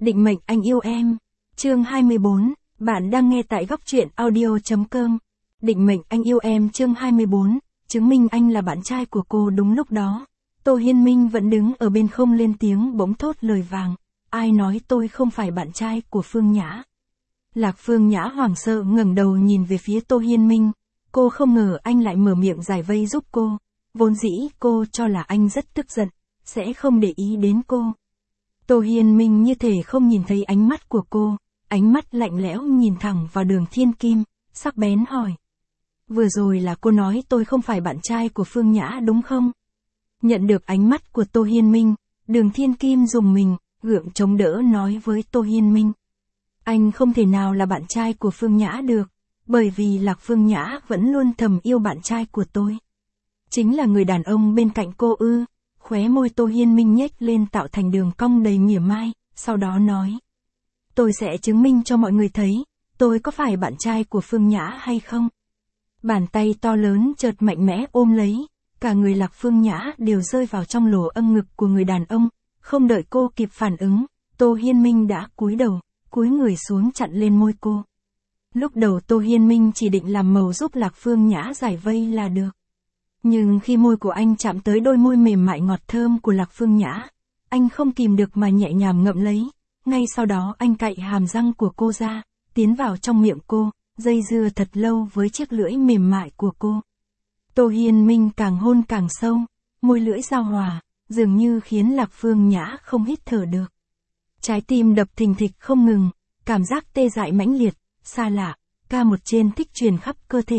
Định mệnh anh yêu em. Chương 24, bạn đang nghe tại góc truyện audio.com. Định mệnh anh yêu em chương 24, chứng minh anh là bạn trai của cô. Đúng lúc đó, Tô Hiên Minh vẫn đứng ở bên không lên tiếng, bỗng thốt lời vàng. Ai nói tôi không phải bạn trai của Phương Nhã? Lạc Phương Nhã hoảng sợ ngẩng đầu nhìn về phía Tô Hiên Minh. Cô không ngờ anh lại mở miệng giải vây giúp cô. Vốn dĩ cô cho là anh rất tức giận, sẽ không để ý đến cô. Tô Hiên Minh như thể không nhìn thấy ánh mắt của cô, ánh mắt lạnh lẽo nhìn thẳng vào Đường Thiên Kim, sắc bén hỏi. Vừa rồi là cô nói tôi không phải bạn trai của Phương Nhã đúng không? Nhận được ánh mắt của Tô Hiên Minh, Đường Thiên Kim dùng mình, gượng chống đỡ nói với Tô Hiên Minh. Anh không thể nào là bạn trai của Phương Nhã được, bởi vì Lạc Phương Nhã vẫn luôn thầm yêu bạn trai của tôi. Chính là người đàn ông bên cạnh cô ư? Khóe môi Tô Hiên Minh nhếch lên tạo thành đường cong đầy mỉa mai, sau đó nói. Tôi sẽ chứng minh cho mọi người thấy, tôi có phải bạn trai của Phương Nhã hay không? Bàn tay to lớn chợt mạnh mẽ ôm lấy, cả người Lạc Phương Nhã đều rơi vào trong lỗ âm ngực của người đàn ông, không đợi cô kịp phản ứng, Tô Hiên Minh đã cúi đầu, cúi người xuống chặn lên môi cô. Lúc đầu Tô Hiên Minh chỉ định làm màu giúp Lạc Phương Nhã giải vây là được. Nhưng khi môi của anh chạm tới đôi môi mềm mại ngọt thơm của Lạc Phương Nhã, anh không kìm được mà nhẹ nhàng ngậm lấy, ngay sau đó anh cạy hàm răng của cô ra, tiến vào trong miệng cô, dây dưa thật lâu với chiếc lưỡi mềm mại của cô. Tô Hiên Minh càng hôn càng sâu, môi lưỡi giao hòa, dường như khiến Lạc Phương Nhã không hít thở được. Trái tim đập thình thịch không ngừng, cảm giác tê dại mãnh liệt, xa lạ, ca một trên thích truyền khắp cơ thể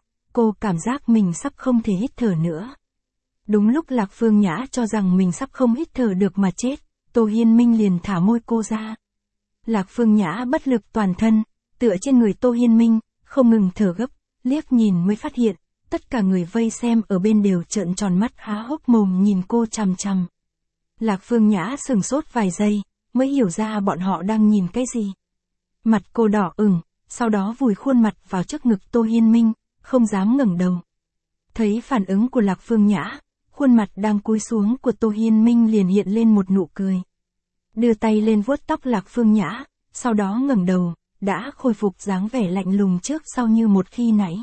cô cảm giác mình sắp không thể hít thở nữa. Đúng lúc Lạc Phương Nhã cho rằng mình sắp không hít thở được mà chết, Tô Hiên Minh liền thả môi cô ra. Lạc Phương Nhã bất lực toàn thân, tựa trên người Tô Hiên Minh, không ngừng thở gấp, liếc nhìn mới phát hiện, tất cả người vây xem ở bên đều trợn tròn mắt há hốc mồm nhìn cô chằm chằm. Lạc Phương Nhã sửng sốt vài giây, mới hiểu ra bọn họ đang nhìn cái gì. Mặt cô đỏ ửng, sau đó vùi khuôn mặt vào trước ngực Tô Hiên Minh, không dám ngẩng đầu. Thấy phản ứng của Lạc Phương Nhã, khuôn mặt đang cúi xuống của Tô Hiên Minh liền hiện lên một nụ cười. Đưa tay lên vuốt tóc Lạc Phương Nhã, sau đó ngẩng đầu, đã khôi phục dáng vẻ lạnh lùng trước sau như một khi nãy.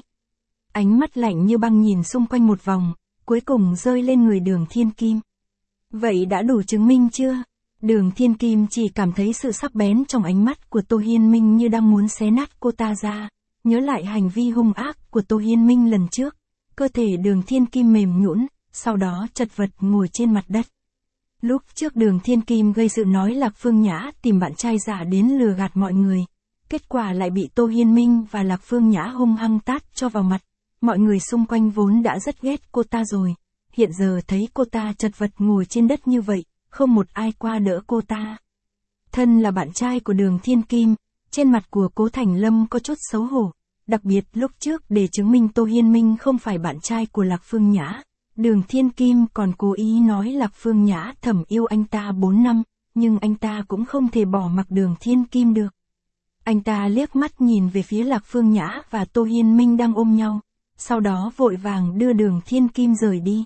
Ánh mắt lạnh như băng nhìn xung quanh một vòng, cuối cùng rơi lên người Đường Thiên Kim. Vậy đã đủ chứng minh chưa? Đường Thiên Kim chỉ cảm thấy sự sắc bén trong ánh mắt của Tô Hiên Minh như đang muốn xé nát cô ta ra. Nhớ lại hành vi hung ác của Tô Hiên Minh lần trước, cơ thể Đường Thiên Kim mềm nhũn, sau đó chật vật ngồi trên mặt đất. Lúc trước Đường Thiên Kim gây sự nói Lạc Phương Nhã tìm bạn trai giả đến lừa gạt mọi người, kết quả lại bị Tô Hiên Minh và Lạc Phương Nhã hung hăng tát cho vào mặt. Mọi người xung quanh vốn đã rất ghét cô ta rồi, hiện giờ thấy cô ta chật vật ngồi trên đất như vậy, không một ai qua đỡ cô ta. Thân là bạn trai của Đường Thiên Kim, trên mặt của Cố Thành Lâm có chút xấu hổ, đặc biệt lúc trước để chứng minh Tô Hiên Minh không phải bạn trai của Lạc Phương Nhã, Đường Thiên Kim còn cố ý nói Lạc Phương Nhã thầm yêu anh ta 4 năm, nhưng anh ta cũng không thể bỏ mặc Đường Thiên Kim được. Anh ta liếc mắt nhìn về phía Lạc Phương Nhã và Tô Hiên Minh đang ôm nhau, sau đó vội vàng đưa Đường Thiên Kim rời đi.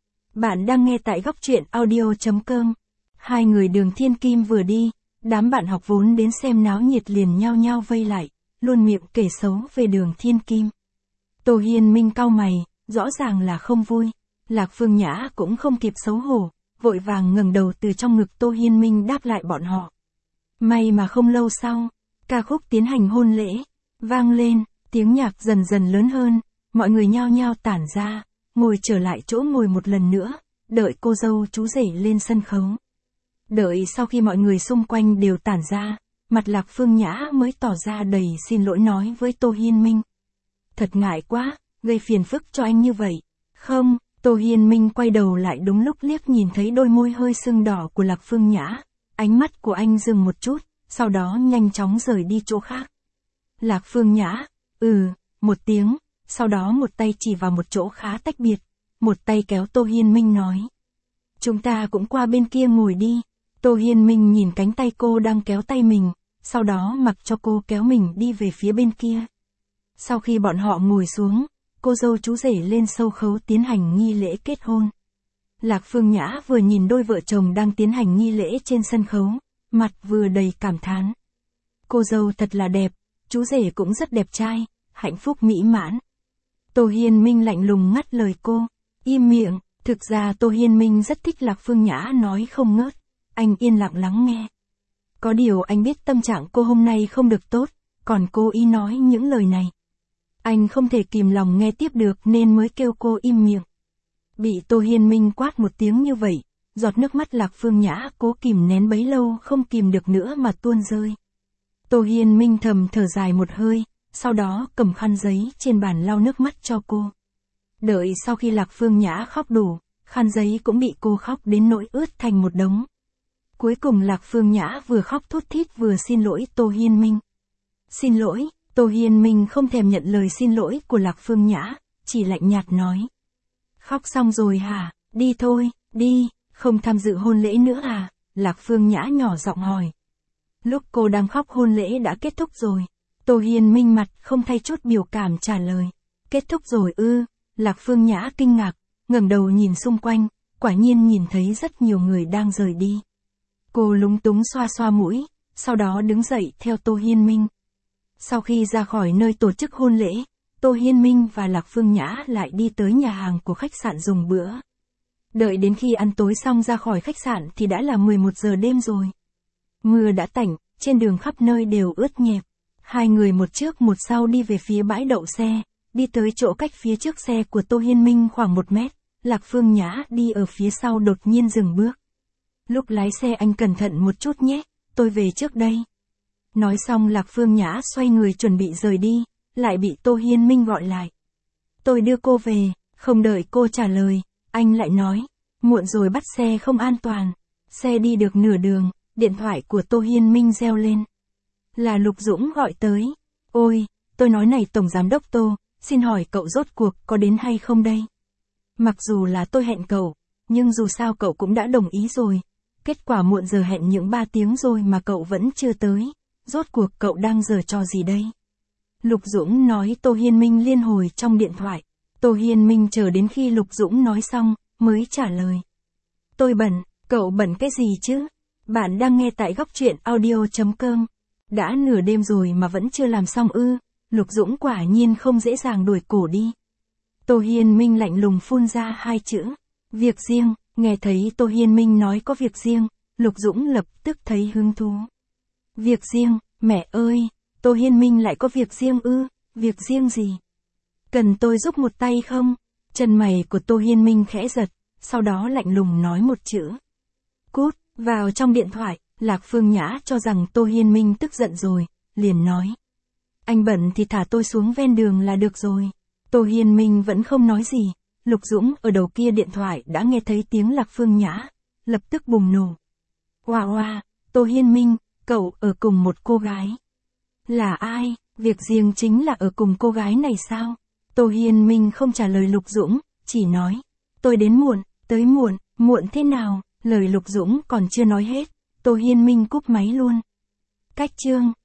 Bạn đang nghe tại góc truyện audio.com. Hai người Đường Thiên Kim vừa đi, đám bạn học vốn đến xem náo nhiệt liền nhao nhao vây lại, luôn miệng kể xấu về Đường Thiên Kim. Tô Hiên Minh cau mày, rõ ràng là không vui. Lạc Phương Nhã cũng không kịp xấu hổ, vội vàng ngẩng đầu từ trong ngực Tô Hiên Minh đáp lại bọn họ. May mà không lâu sau, ca khúc tiến hành hôn lễ vang lên, tiếng nhạc dần dần lớn hơn, mọi người nhao nhao tản ra, ngồi trở lại chỗ ngồi một lần nữa, đợi cô dâu chú rể lên sân khấu. Đợi sau khi mọi người xung quanh đều tản ra, mặt Lạc Phương Nhã mới tỏ ra đầy xin lỗi nói với Tô Hiên Minh. Thật ngại quá, gây phiền phức cho anh như vậy. Không, Tô Hiên Minh quay đầu lại đúng lúc liếc nhìn thấy đôi môi hơi sưng đỏ của Lạc Phương Nhã, ánh mắt của anh dừng một chút, sau đó nhanh chóng rời đi chỗ khác. Lạc Phương Nhã, một tiếng, sau đó một tay chỉ vào một chỗ khá tách biệt, một tay kéo Tô Hiên Minh nói. Chúng ta cũng qua bên kia ngồi đi. Tô Hiên Minh nhìn cánh tay cô đang kéo tay mình, sau đó mặc cho cô kéo mình đi về phía bên kia. Sau khi bọn họ ngồi xuống, cô dâu chú rể lên sâu khấu tiến hành nghi lễ kết hôn. Lạc Phương Nhã vừa nhìn đôi vợ chồng đang tiến hành nghi lễ trên sân khấu, mặt vừa đầy cảm thán. Cô dâu thật là đẹp, chú rể cũng rất đẹp trai, hạnh phúc mỹ mãn. Tô Hiên Minh lạnh lùng ngắt lời cô, im miệng, thực ra Tô Hiên Minh rất thích Lạc Phương Nhã nói không ngớt, anh yên lặng lắng nghe. Có điều anh biết tâm trạng cô hôm nay không được tốt, còn cô ý nói những lời này. Anh không thể kìm lòng nghe tiếp được nên mới kêu cô im miệng. Bị Tô Hiên Minh quát một tiếng như vậy, giọt nước mắt Lạc Phương Nhã cố kìm nén bấy lâu không kìm được nữa mà tuôn rơi. Tô Hiên Minh thầm thở dài một hơi, sau đó cầm khăn giấy trên bàn lau nước mắt cho cô. Đợi sau khi Lạc Phương Nhã khóc đủ, khăn giấy cũng bị cô khóc đến nỗi ướt thành một đống. Cuối cùng Lạc Phương Nhã vừa khóc thút thít vừa xin lỗi Tô Hiên Minh. Xin lỗi, Tô Hiên Minh không thèm nhận lời xin lỗi của Lạc Phương Nhã, chỉ lạnh nhạt nói. Khóc xong rồi hả, đi thôi, đi, không tham dự hôn lễ nữa à, Lạc Phương Nhã nhỏ giọng hỏi. Lúc cô đang khóc hôn lễ đã kết thúc rồi. Tô Hiên Minh mặt không thay chút biểu cảm trả lời. Kết thúc rồi ư, Lạc Phương Nhã kinh ngạc, ngẩng đầu nhìn xung quanh, quả nhiên nhìn thấy rất nhiều người đang rời đi. Cô lúng túng xoa xoa mũi, sau đó đứng dậy theo Tô Hiên Minh. Sau khi ra khỏi nơi tổ chức hôn lễ, Tô Hiên Minh và Lạc Phương Nhã lại đi tới nhà hàng của khách sạn dùng bữa. Đợi đến khi ăn tối xong ra khỏi khách sạn thì đã là 11 giờ đêm rồi. Mưa đã tạnh, trên đường khắp nơi đều ướt nhẹp. Hai người một trước một sau đi về phía bãi đậu xe, đi tới chỗ cách phía trước xe của Tô Hiên Minh khoảng 1 mét, Lạc Phương Nhã đi ở phía sau đột nhiên dừng bước. Lúc lái xe anh cẩn thận một chút nhé, tôi về trước đây. Nói xong Lạc Phương Nhã xoay người chuẩn bị rời đi, lại bị Tô Hiên Minh gọi lại. Tôi đưa cô về, không đợi cô trả lời, anh lại nói, muộn rồi bắt xe không an toàn. Xe đi được nửa đường, điện thoại của Tô Hiên Minh reo lên. Là Lục Dũng gọi tới. Ôi, tôi nói này Tổng Giám đốc Tô, xin hỏi cậu rốt cuộc có đến hay không đây? Mặc dù là tôi hẹn cậu, nhưng dù sao cậu cũng đã đồng ý rồi. Kết quả muộn giờ hẹn những 3 tiếng rồi mà cậu vẫn chưa tới. Rốt cuộc cậu đang giở trò gì đây? Lục Dũng nói Tô Hiên Minh liên hồi trong điện thoại. Tô Hiên Minh chờ đến khi Lục Dũng nói xong, mới trả lời. Tôi bận, cậu bận cái gì chứ? Bạn đang nghe tại góc truyện audio.com. Đã nửa đêm rồi mà vẫn chưa làm xong ư? Lục Dũng quả nhiên không dễ dàng đuổi cổ đi. Tô Hiên Minh lạnh lùng phun ra 2 chữ. Việc riêng, nghe thấy Tô Hiên Minh nói có việc riêng, Lục Dũng lập tức thấy hứng thú. Việc riêng, mẹ ơi, Tô Hiên Minh lại có việc riêng ư? Việc riêng gì? Cần tôi giúp một tay không? Chân mày của Tô Hiên Minh khẽ giật, sau đó lạnh lùng nói một chữ. Cút, vào trong điện thoại. Lạc Phương Nhã cho rằng Tô Hiên Minh tức giận rồi, liền nói. Anh bận thì thả tôi xuống ven đường là được rồi. Tô Hiên Minh vẫn không nói gì, Lục Dũng ở đầu kia điện thoại đã nghe thấy tiếng Lạc Phương Nhã, lập tức bùng nổ. Oa oa, Tô Hiên Minh, cậu ở cùng một cô gái. Là ai, việc riêng chính là ở cùng cô gái này sao? Tô Hiên Minh không trả lời Lục Dũng, chỉ nói. Tôi đến muộn, tới muộn, muộn thế nào, lời Lục Dũng còn chưa nói hết. Tô Hiên Minh cúp máy luôn. Cách chương